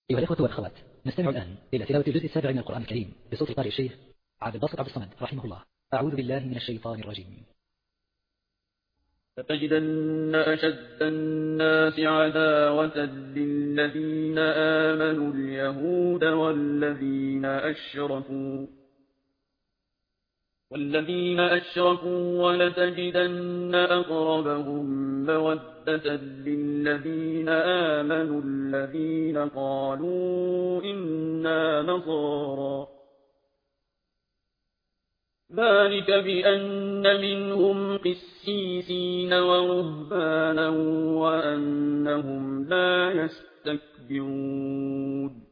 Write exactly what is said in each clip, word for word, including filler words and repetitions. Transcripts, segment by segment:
أيها الإخوة والأخوات، نستمع الآن إلى تلاوة الجزء السابع من القرآن الكريم بصوت القارئ الشيخ عبد الباسط عبد الصمد رحمه الله. أعوذ بالله من الشيطان الرجيم. لتجدن أشد الناس عداوة للذين آمنوا اليهود والذين أشركوا والذين أشركوا ولتجدن أقربهم مودة للذين آمنوا الذين قالوا إنا نصارى، ذلك بأن منهم قسيسين ورهبانا وأنهم لا يستكبرون.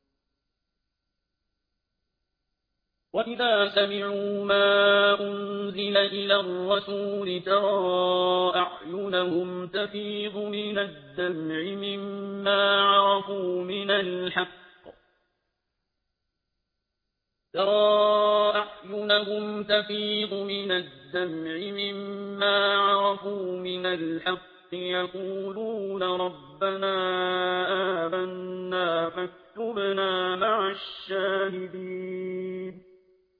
وإذا سمعوا ما أنزل إلى الرسول ترى أعينهم تفيض من الدمع مما عرفوا من الحق ترى أعينهم تفيض من الدمع مما عرفوا من الحق يقولون ربنا آمنا فاكتبنا مع الشاهدين.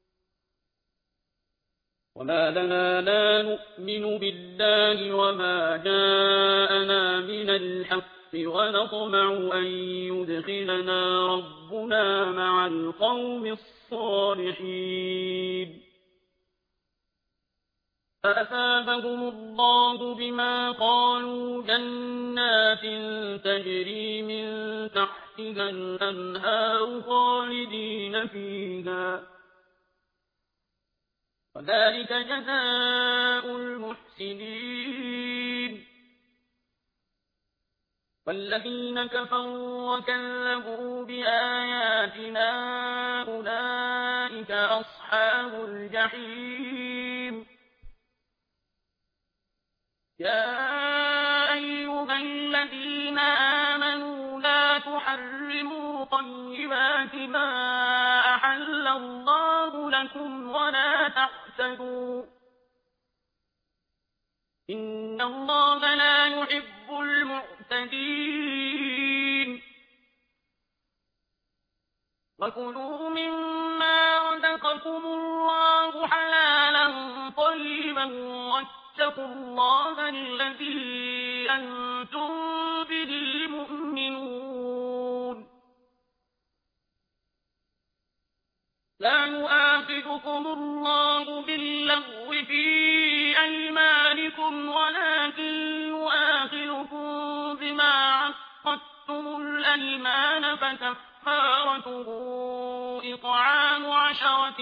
وما لنا لا نؤمن بالله وما جاءنا من الحق ونطمع أن يدخلنا ربنا مع القوم الصالحين. فأثابهم الله بما قالوا جنات تجري من تحتها الأنهار خالدين فيها، وذلك جزاء المحسنين. والذين كفروا وكذبوا بآياتنا أولئك أصحاب الجحيم. يا أيها الذين آمنوا لا تحرموا طيبات ما أحل الله لكم ولا تعتدوا، إن الله لا يحب المعتدين. وكلوا مما رزقكم الله حلالا طيبا واتقوا الله الذي أنتم به مؤمنون. لا يؤاخذكم الله باللغو في أيمانكم ولكن يؤاخذكم بما عقدتم الأيمان فكفارته إطعام عشرة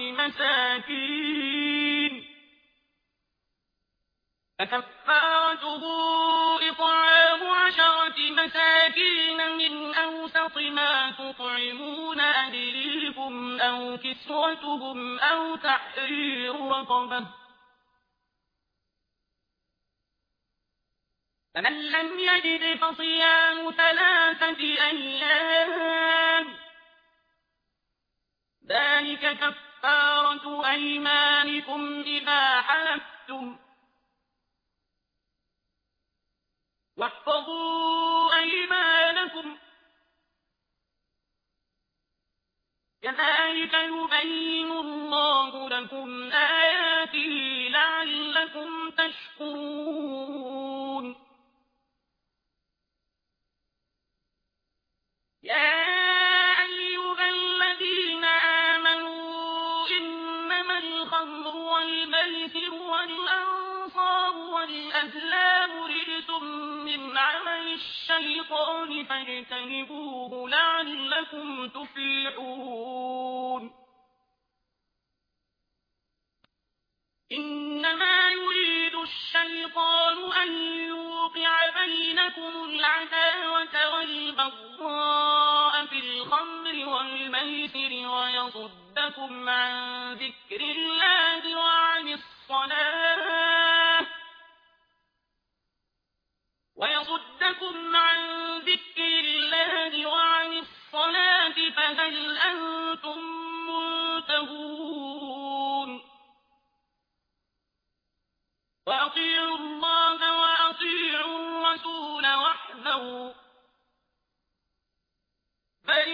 مساكين فكفارته إطعام عشرة مساكين من أوسط ما تطعمون أهليكم أو كسوتهم أو تحرير رقبة، فمن لم يجد فصيام ثلاثة أيام، ذلك كفارة أيمانكم إذا حلفتم. واحفظوا أيمانكم، كذلك يبين الله لكم آياته لعلكم تشكرون. يا أيها الذين آمنوا إنما الخمر والميسر والأنصاب والأزلام رجس من عمل الشيطان فاجتنبوه لعلكم تفلحون. إنما يريد الشيطان أن يوقع بينكم العداوة والبغضاء في الخمر والميسر ويصدكم عن ذكر الله وعن الصلاة ويصدكم عن ذكر الله وعن الصلاة فهل أنتم منتهون. وأطيعوا الله وأطيعوا الرسول واحذروا، فإن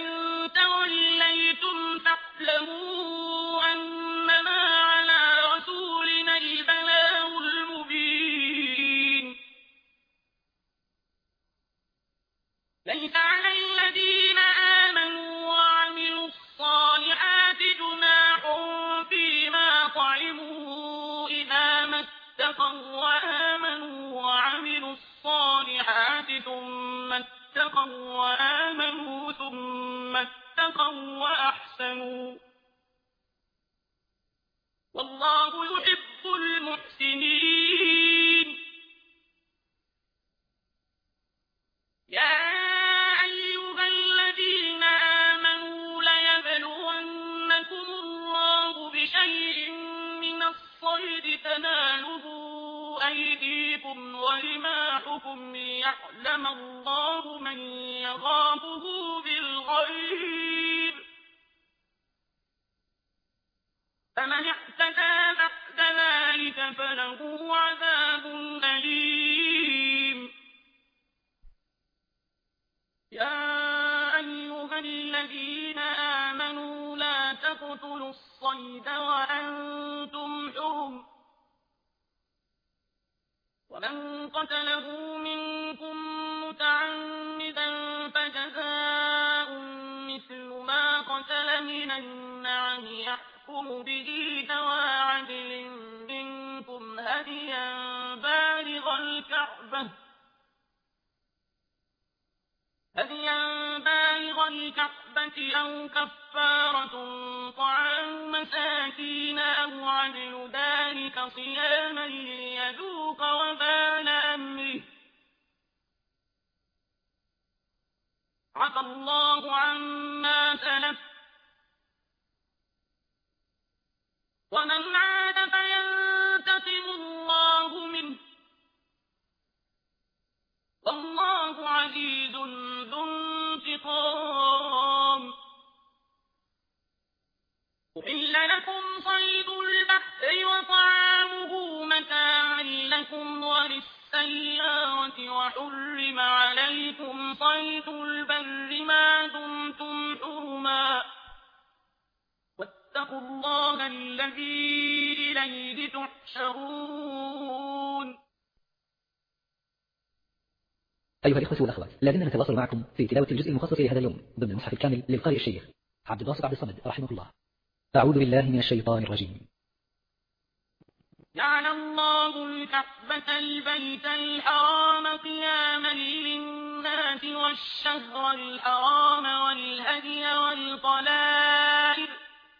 وأنتم تعلموا أنما على رسولنا البلاغ المبين ليس على الذين آمنوا وعملوا الصالحات جناح فيما طعموا إذا ما اتقوا وآمنوا وعملوا الصالحات ثم اتقوا وآمنوا ثم اتقوا وأحسنوا والله يحب المحسنين يا أيها الذين آمنوا ليبلونكم الله بشيء من الصيد تناله أيديكم ورماحكم ليعلم الله من يخافه بالغيب فمن اعتدى بعد ذلك فله عذاب أليم يا أيها الذين آمنوا لا تقتلوا الصيد وأنتم حرم ومن قتله منكم متعمدا فجزاء مثل ما قتل من النعم يحكم به ذوى عدل منكم هديا بالغ الكعبة هديا بالغ الكعبة أو كفارة طعام مساكين أو عدل ذلك صياما ليذوق وبال أمره عفى الله عما سلف ومن عاد فينتقم الله منه والله عزيز ذو انتقام أحل لكم صيد البحر وطعامه متاعا لكم وللسيارة وحرم عليكم صيد البر ما دمتم حرما واتقوا الله الذي إليه تحشرون. أيها الإخوة والأخوات، لازلنا نتواصل معكم في تلاوة الجزء المخصص لهذا اليوم ضمن المصحف الكامل للقارئ الشيخ عبد الباسط عبد الصمد رحمه الله. أعوذ بالله من الشيطان الرجيم. جعل الله الكعبة البيت الحرام قياما للناس والشهر الحرام والهدي والقلائد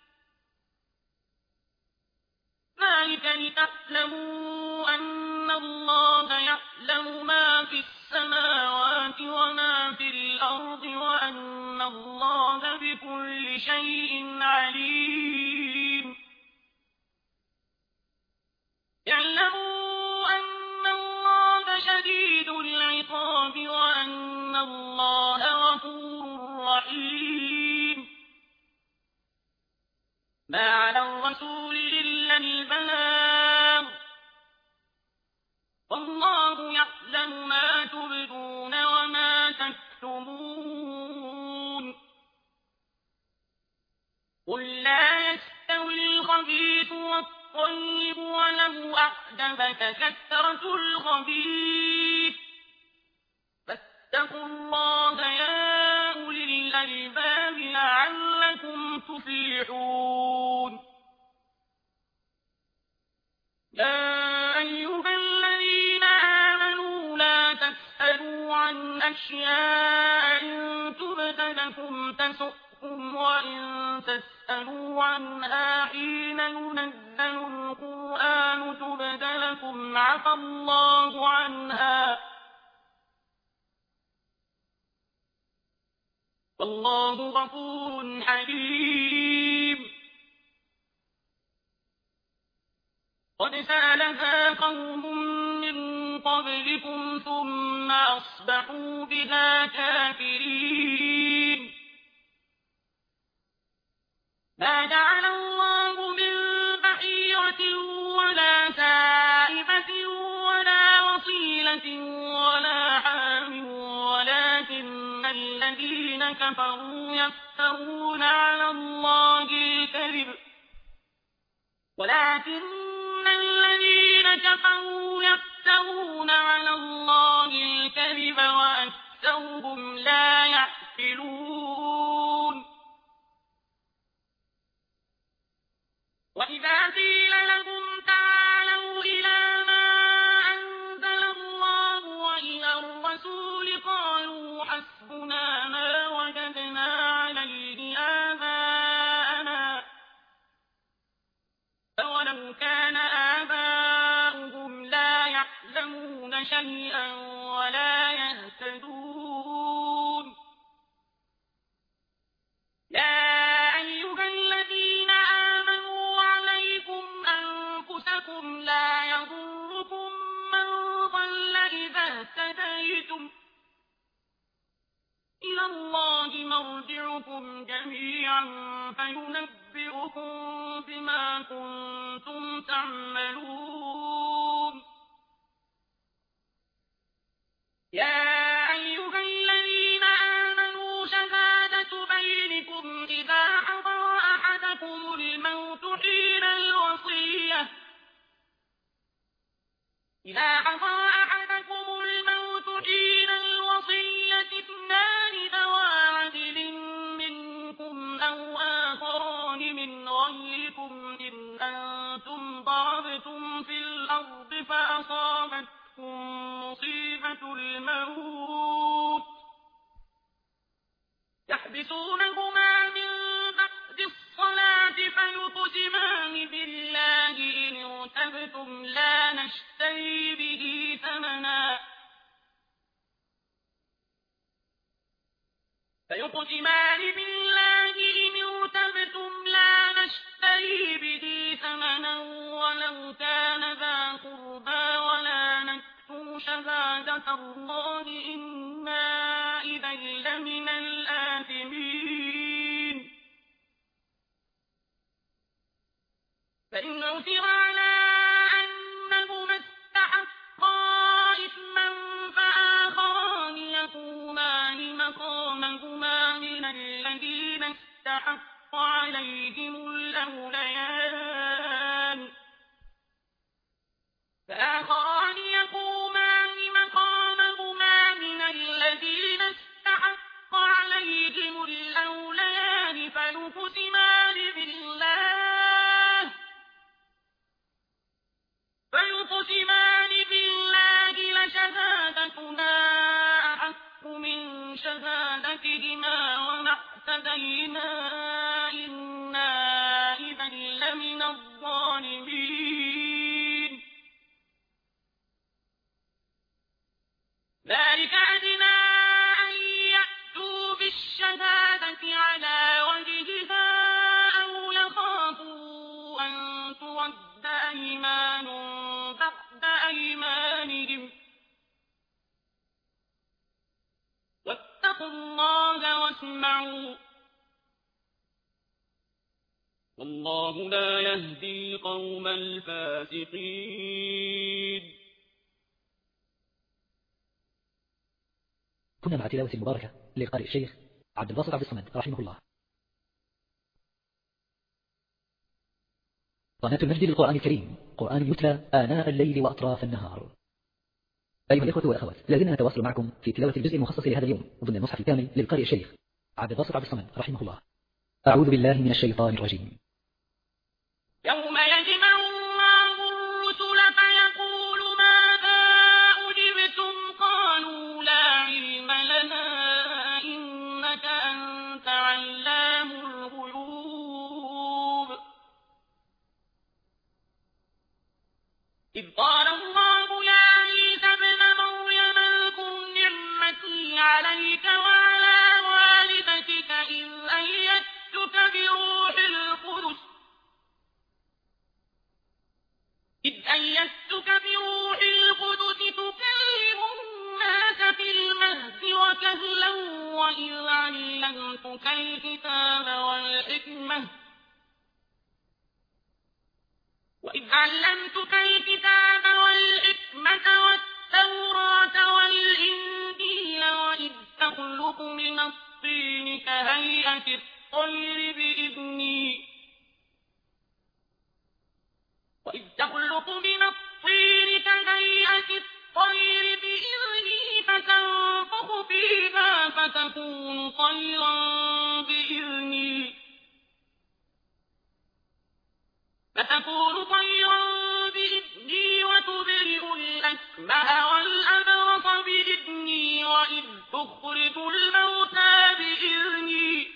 ذلك لتعلموا أن الله يعلم ما في السماوات وما في الأرض وأن الله بكل شيء عليم. اعلموا أن الله شديد العقاب وأن الله غفور رحيم. ما على الرسول إلا البلاغ والله يعلم ما تبدون وما تكتمون. قل لا يستوي الخبيث والطيب ولو أعجبك كثرة الخبيث فاتقوا الله يا أولي الألباب لعلكم تفلحون. يا أيها الذين آمنوا لا تسألوا عن أشياء إن تبد لكم تسؤكم وإن تسألوا عنها حين ينزل القرآن تبد لكم عفى الله عنها والله غفور حليم. قد سألها قوم من قبلكم ثم أصبحوا بها كافرين. ما جعل الله من بحيرة ولا سائبة ولا وصيلة ولا حام ولكن الذين كفروا كفروا يفترون على الله الكذب ولكن الذين كفروا يفترون على الله الكذب وأكثرهم لا يعقلون وإذا قيل لهم تعالوا إلى ما أنزل الله وإلى الرسول قالوا حسبنا ما وجدنا عليه آباءنا أولو كان آباؤهم لا يعلمون شيئا ولا يهتدون يا أيها الذين آمنوا عليكم أنفسكم لا يضركم من ضل إذا اهتديتم إلى الله مرجعكم جميعا فينبئكم بما كنتم تعملون يا أيها الذين آمنوا شهادة بينكم إذا حضر أحدكم الموت حين الوصية إذا حضر أحدكم الموت حين الوصية اثنان ذوى عدل منكم أو آخران من غيركم إن أنتم ضربتم في الأرض فأصابتكم مصيبة الموت يحبسونهما من بعد الصلاة فيقسمان بالله إن ارتبتم لا نشتري به ثمنا فيقسمان بالله إن ارتبتم لا نشتري به ثمنا ولو كان ذا قربى ولا نكتم شهادة الله إنا إذا لمن الآثمين فإن عثر على أنهما استحقا إثما فآخران يقومان مقامهما من الذين استحق عليهم الأوليان فآخران يقومان مقامهما من الذين استحق عليهم الأوليان فيقسمان بالله فيقسمان بالله لشهادتنا أحق من شهادتهما وما اعتدينا إنا إذا لمن الظالمين ذلك أدنى أن يأتوا بالشهادة على وجهها أو يخافوا أن ترد أيمان بعد أيمانهم واتقوا الله واسمعوا والله لا يهدي القوم الفاسقين. كنا مع تلاوة المباركة للقارئ الشيخ عبد الباسط عبد الصمد رحمه الله. قناة المجد للقرآن الكريم، قرآن يتلى آناء الليل وأطراف النهار. أيها الإخوة والأخوات، لازلنا نتواصل معكم في تلاوة الجزء المخصص لهذا اليوم ضمن المصحف الكامل للقارئ الشيخ عبد الباسط عبد الصمد رحمه الله. أعوذ بالله من الشيطان الرجيم. يوم يجمع الله الرسل فيقول ماذا أجبتم قالوا لا علم لنا إنك أنت علام الغيوب. إذ قال الله يا عيسى ابن مريم اذكر نعمتي عليك وعلى والدتك إذ أيدتك بروح القدس إذ أيدتك بروح القدس تكلم الناس في المهد وكهلا وإذ علمتك الكتاب والحكمة وإذ علمتك الكتاب والحكمة والتوراة والإنجيل وإذ تخلق من الطين الطين كهيئة الطير بإذني وإذ تخلق من الطين كهيئة الطير بإذني فتنفخ فيها فتكون طيرا بإذني فتكون طيرا بإذني وتبرئ الأكمه والأبرص بإذني وإذ تخرج الموتى بإذني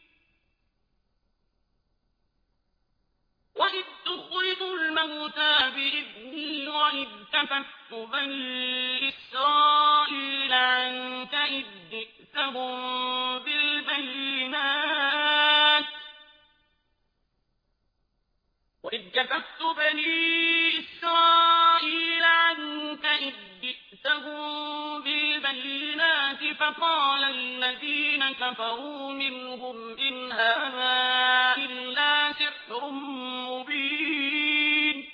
وإذ تخرج الموتى بإذني وإذ كففت بني إسرائيل عنك إذ جئتهم بالبينات وإذ كففت بني إسرائيل عنك إذ جئتهم بالبينات فقال الذين كفروا منهم إن هذا إلا سحر مبين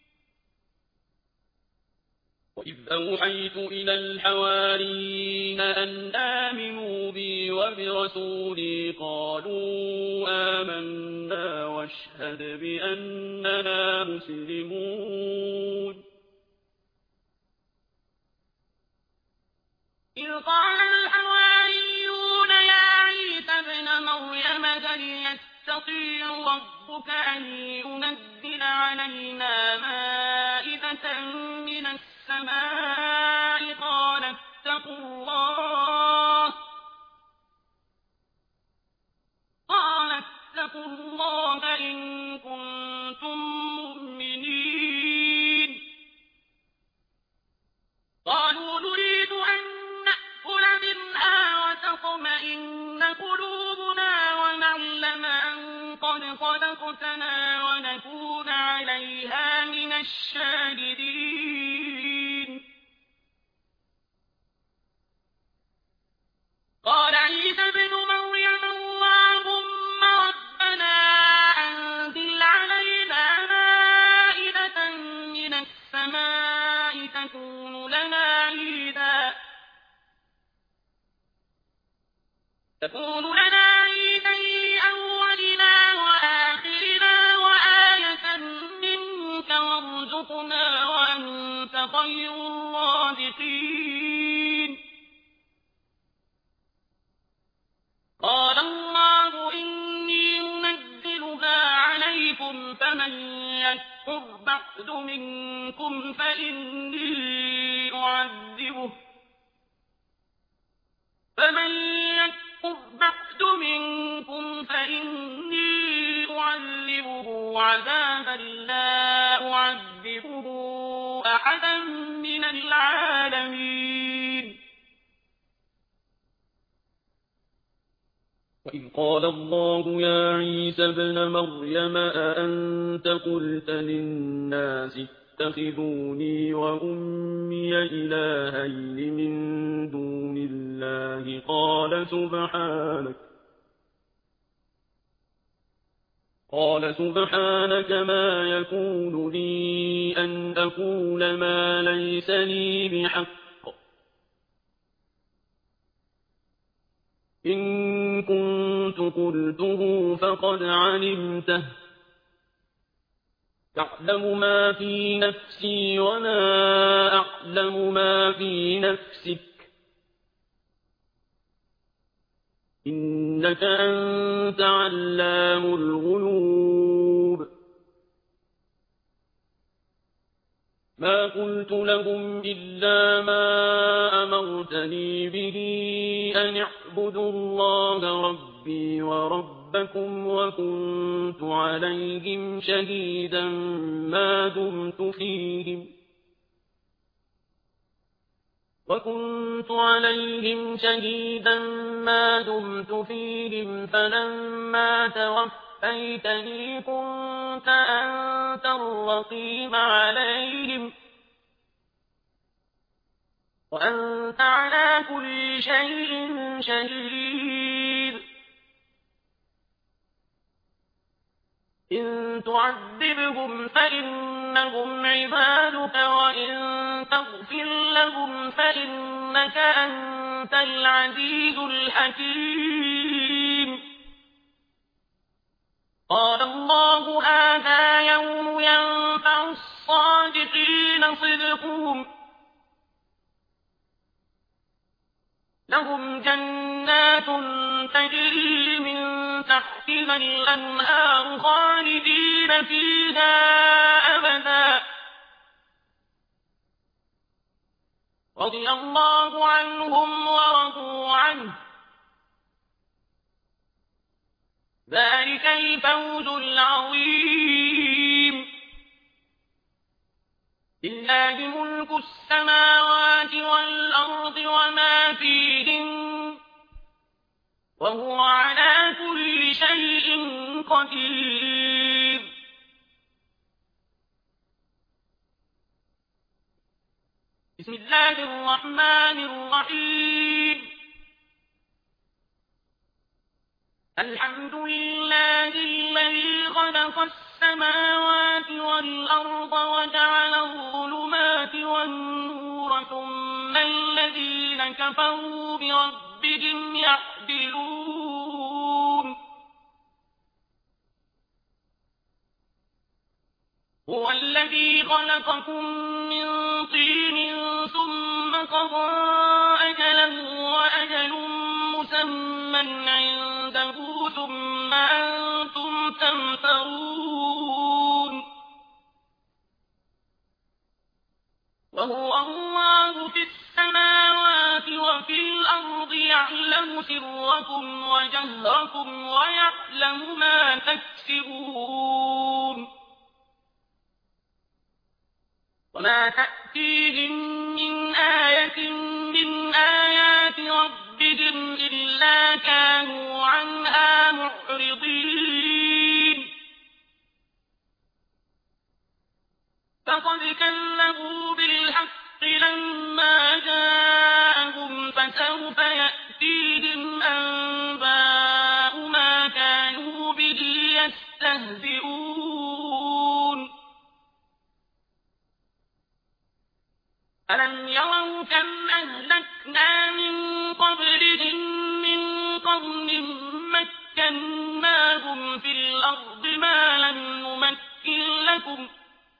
وإذ أوحيت إلى الحواريين أن آمنوا بي وبرسولي قالوا آمنا واشهد بأننا مسلمون إذ قال الحواريون يا عيسى ابن مريم هل يستطيع ربك أن ينزل علينا مائدة من السماء قال اتقوا الله قال اتقوا الله إن كنتم مؤمنين قالوا نريد أن نأكل منها وتطمئن قلوبنا ونعلم أن قد صدقتنا ونكون عليها من الشاهدين قال عيسى ابن مريم اللهم ربنا أنزل علينا مائدة من السماء تكون لنا عيدا تكون لنا عيدا لأولنا وآخرنا وآية منك وارزقنا وأنت خير الرازقين قال الله إني منزلها عليكم فمن يكفر بعد منكم فإني أعذبه فمن يكفر بعد منكم فإني أعذبه عذابا لا أعذبه أحدا من العالمين وإذ قال الله يا عيسى ابن مريم أأنت قلت للناس اتخذوني وأمي إلهين من دون الله قال سبحانك قال سبحانك ما يكون لي أن أقول ما ليس لي بحق إن كنت قلته فقد علمته تعلم ما في نفسي ولا أعلم ما في نفسك إنك أنت علام الغيوب ما قلت لهم إلا ما أمرتني به أن اعبدوا الله ربي وربكم وكنت عليهم شهيدا ما دمت فيهم وكنت عليهم شهيدا ما دمت فيهم فلما توفيتني كنت أنت الرقيب عليهم وأنت على كل شيء شهيد إن تعذبهم فإنهم عبادك وإن تغفر لهم فإنك أنت العزيز الحكيم. قال الله هذا يوم ينفع الصادقين صدقهم، لهم جنات تجري من تحتها الأنهار خالدين فيها أبدا، رضي الله عنهم ورضوا عنه، ذلك الفوز العظيم. لله ملك السماوات والأرض وما فيهن، وهو على كل شيء قدير. بسم الله الرحمن الرحيم. الحمد لله الذي خلق السماوات والأرض وجعل الظلمات والنور ثم الذين كفروا بربهم يعدلون. هو الذي خلقكم من طين ثم قضى أجلا وأجل مسمى عنده ثم أنتم تمترون. وهو الله في السماوات وفي الأرض يعلم سركم وجهركم ويعلم ما تكسبون. وما تأتيهم من آية من آيات ربهم إلا كانوا عنها معرضين. فقد كذبوا بالحق لما جاءهم فسوف يأتيهم أنباء ما كانوا به يستهزئون. ألم يروا كم أهلكنا من قبلهم من قرن مكناهم في الأرض ما لم نمكن لكم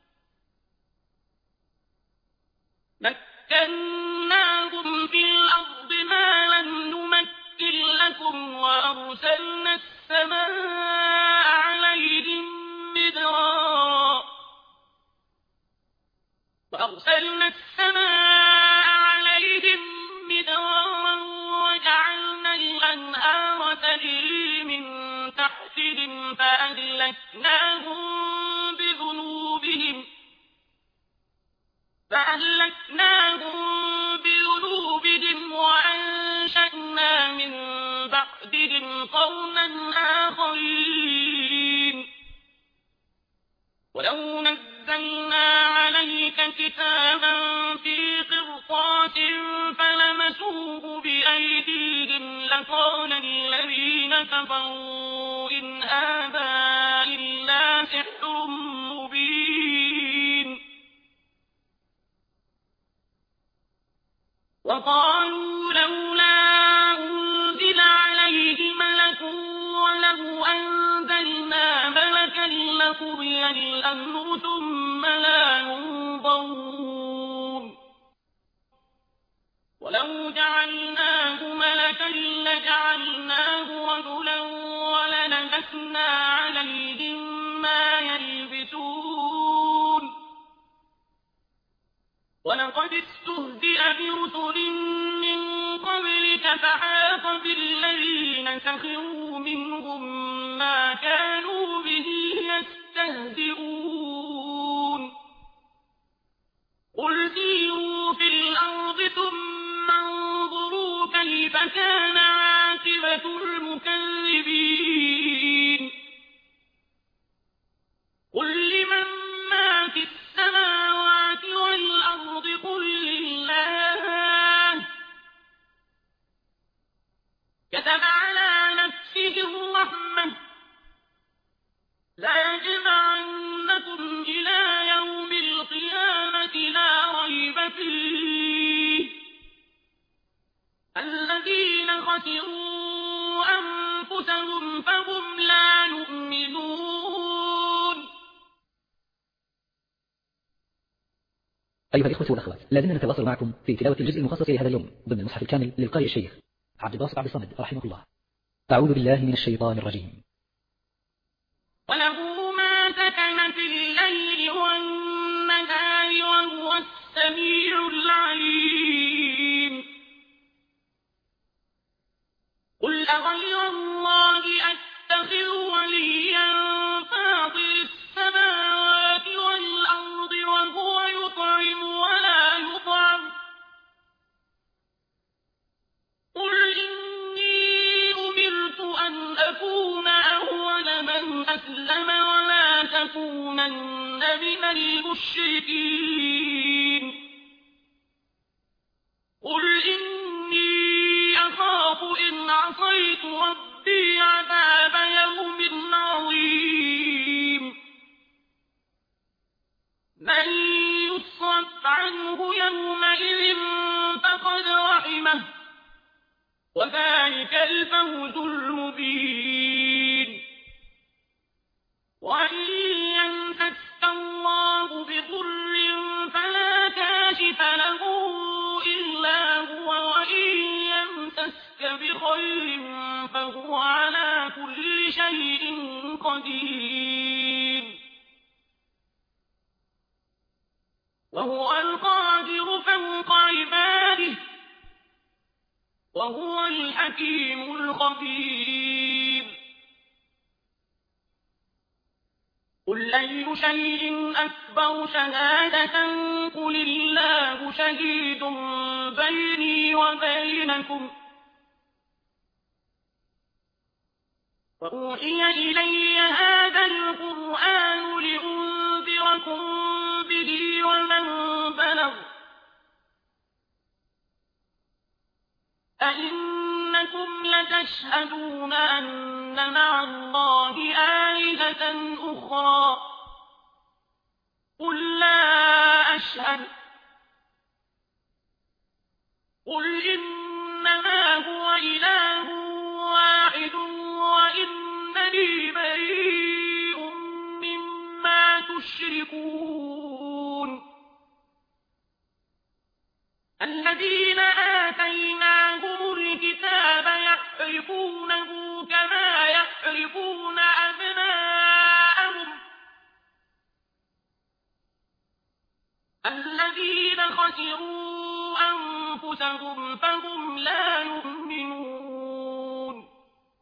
مكناهم في الأرض ما لم نمكن لكم وأرسلنا السماء عليهم مدرارا وأرسلنا السماء عليهم مدرارا وجعلنا الأنهار تجري من تحتهم فأهلكناهم بذنوبهم فأهلكناهم بذنوبهم وأنشأنا من بعدهم قرنا آخرين. ولو نزلنا عليك كتابا في قرطاس فلمسوه بأيديهم لقال الذين كفروا إن هذا إلا سحر مبين. وقالوا لولا أنزل عليه ملك ولو أنزلنا ملكا لقضي الأمر ثم لا ينظرون. ولو جعلناه ملكا لجعلناه رجلا وللبسنا عليهم ما يلبسون. ولقد استهزئ برسل من قبلك فحاق بالذين سخروا منهم ما كانوا به يستهزئون. قل سيروا في الأرض ثم انظروا كيف كان عاقبة المكذبين. قل لمن ما في السماوات والأرض قل لله كتب على نفسه الرحمة لَيَجْمَعَنَّكُمْ إِلَىٰ يَوْمِ الْقِيَامَةِ لَا رَيْبَ فِيهِ الَّذِينَ خَسِرُوا أَنفُسَهُمْ فَهُمْ لَا يُؤْمِنُونَ. أيها الإخوة والأخوات، لازلنا نتواصل معكم في تلاوة الجزء المخصص لهذا اليوم ضمن المصحف الكامل للقارئ الشيخ عبد الباسط عبد الصمد رحمه الله. أعوذ بالله من الشيطان الرجيم. وله ما سكن في الليل والنهار وهو السميع العليم. قل أغير الله أتخذ وليا فاطر السماوات والأرض وهو يطعم ولا يطعم. قل إني أمرت أن أكون أول من أسلم ولا تكونن من المشركين. قل إني أخاف إن عصيت ربي عذاب يوم عظيم. من يصرف عنه يومئذ فقد رحمه وذلك الفوز المبين. وإن يمسسك الله بضر فلا كاشف له إلا هو وإن يمسسك بخير فهو على كل شيء قدير. وهو القادر فوق عباده وهو الحكيم الخبير. قل أي شيء أكبر شهادة قل الله شهيد بيني وبينكم. وأوحي إلي هذا القرآن لأنذركم به ومن بلغ. أئنكم لتشهدون أن مع الله آلهة أخرى قل لا أشهد. قل إنما هو إله واحد وإنني بريء مما تشركون. الذين آتيناهم الكتاب يحرفونه كما يحرفون أبناءهم. الذين خسروا أنفسهم فهم لا يؤمنون.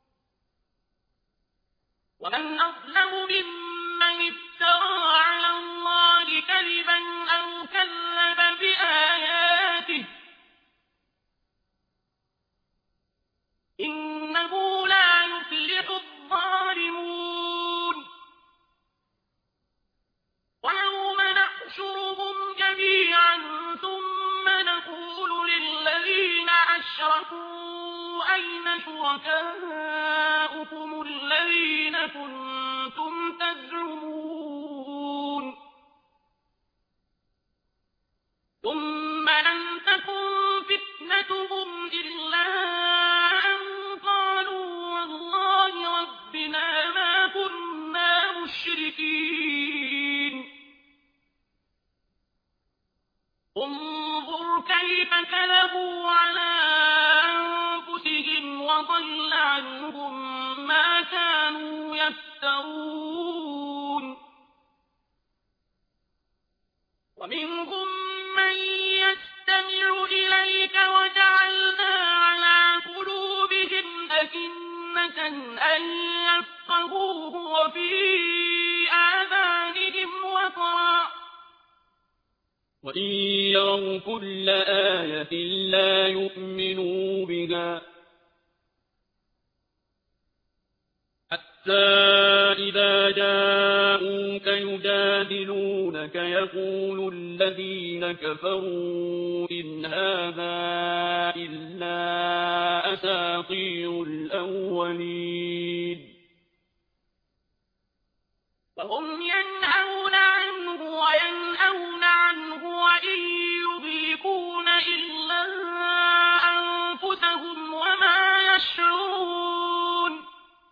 ومن أظلم ممن افترى على الله كذبا أو كذب بآياته إنه لا يفلح الظالمون. ويوم نحشرهم جميعا ثم نقول للذين أشركوا أين شركاؤكم الذين كنتم تزعمون. ثم لم تكن فتنتهم إلا أن قالوا والله ربنا ما كنا مشركين. انظر كيف كذبوا على أنفسهم وضل عنهم ما كانوا يفترون. ومنهم من يستمع إليك وجعلنا على قلوبهم أكنة أن يفقهوه وفي آذانهم وقرا وإن يروا كل آية لا يؤمنوا بها حتى إذا جاءوك يجادلونك يقول الذين كفروا إن هذا إلا أساطير الأولين. إلا أنفسهم وما يشعرون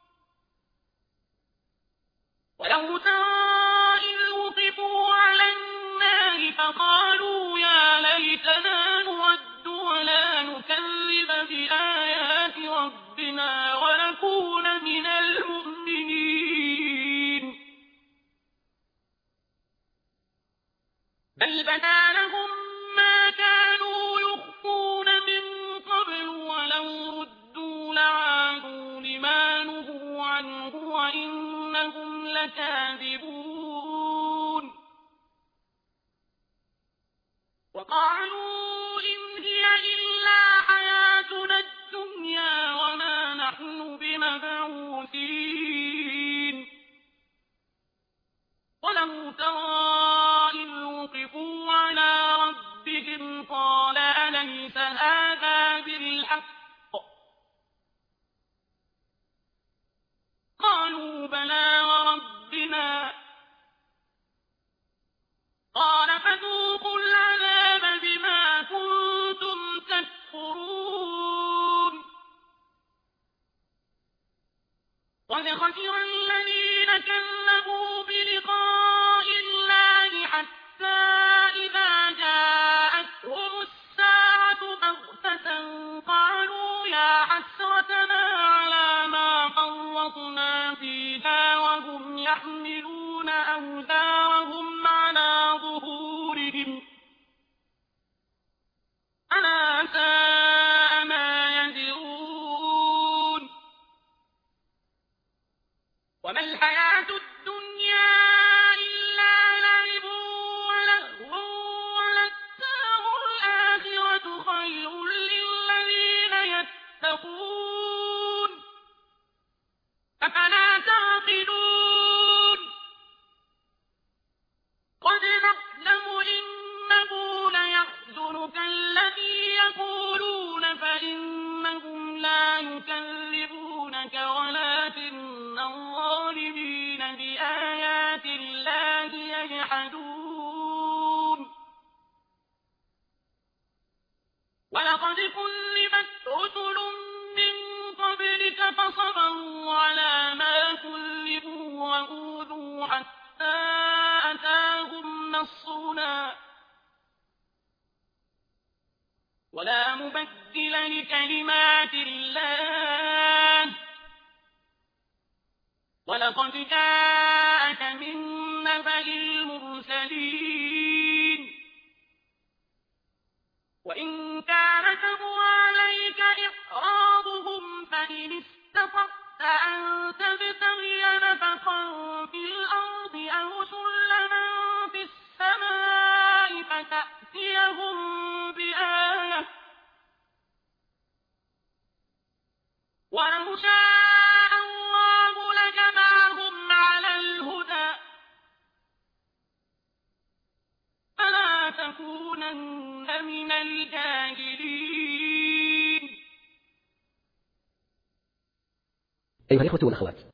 ولو ترى إذ وقفوا على النار فقالوا يا ليتنا نرد ولا نكذب بآيات ربنا ونكون من المؤمنين بل بدا لهم ما كانوا يخفون من قبل ولو ردوا لعادوا لما نهوا عنه وإنهم لكاذبون وقالوا إن هي إلا حياتنا الدنيا وما نحن بمبعوثين ولو ترى إذ وقفوا على ربهم قال أليس هذا بالحق قالوا بلى وربنا قال فذوقوا العذاب بما كنتم تكفرون قد خسر الذين كذبوا بلقاء الله حتى إذا جاءتهم الساعة بغتة قالوا يا حسرتنا على ما فرطنا فيها وهم يحملون أوزارهم على ظهورهم ألا ساء ما يزرون وما الحياة الدنيا إلا لعب ولهو وللدار الآخرة خير للذين يتقون أفلا تعقلون قد نعلم إنه ليحزنك الذي يقولون فإنهم لا يكذبونك ولكن الظالمين بآيات الله يجحدون ولقد كذبت رسل من قبلك فصبروا على ما كذبوا وأوذوا حتى أتاهم نصرنا ولا مبدل لكلمات الله ولقد جاءك من نبأ المرسلين وإن كان كبر عليك إعراضهم فإن استطعت أن تبتغي نفقا في الأرض أو سلما في السماء فتأتيهم بآية ولو شاء الله لجمعهم على الهدى فلا تكونن من الجاهلين. أيها الإخوة والأخوات،